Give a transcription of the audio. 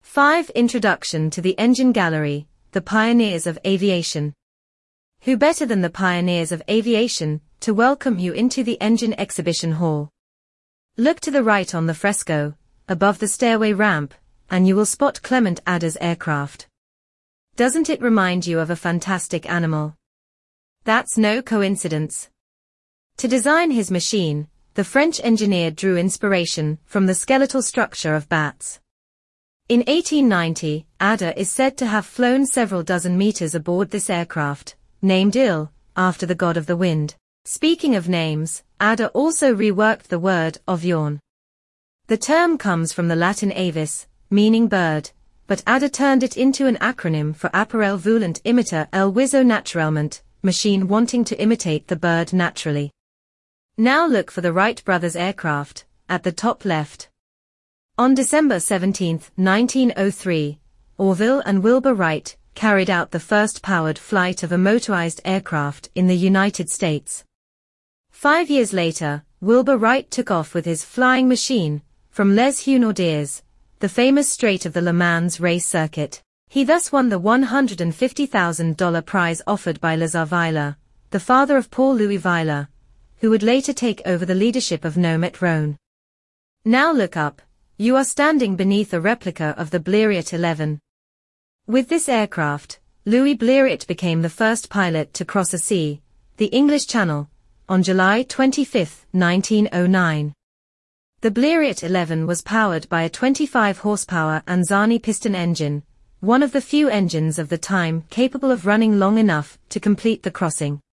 5. Introduction to the Engine Gallery, the Pioneers of Aviation. Who better than the pioneers of aviation to welcome you into the engine exhibition hall? Look to the right on the fresco, above the stairway ramp, and you will spot Clement Ader's aircraft. Doesn't it remind you of a fantastic animal? That's no coincidence. To design his machine, the French engineer drew inspiration from the skeletal structure of bats. In 1890, Ader is said to have flown several dozen meters aboard this aircraft, named Ile, after the god of the wind. Speaking of names, Ader also reworked the word avion. The term comes from the Latin avis, meaning bird, but Ader turned it into an acronym for Apparel Volant Imiter el Viso Naturalment, machine wanting to imitate the bird naturally. Now look for the Wright brothers aircraft, at the top left. On December 17, 1903, Orville and Wilbur Wright carried out the first powered flight of a motorized aircraft in the United States. 5 years later, Wilbur Wright took off with his flying machine from Les Huniers, the famous straight of the Le Mans race circuit. He thus won the $150,000 prize offered by Lazare Weiler, the father of Paul-Louis Weiler, who would later take over the leadership of Nomet Rhone. Now look up. You are standing beneath a replica of the Blériot 11. With this aircraft, Louis Blériot became the first pilot to cross a sea, the English Channel, on July 25, 1909. The Blériot 11 was powered by a 25-horsepower Anzani piston engine, one of the few engines of the time capable of running long enough to complete the crossing.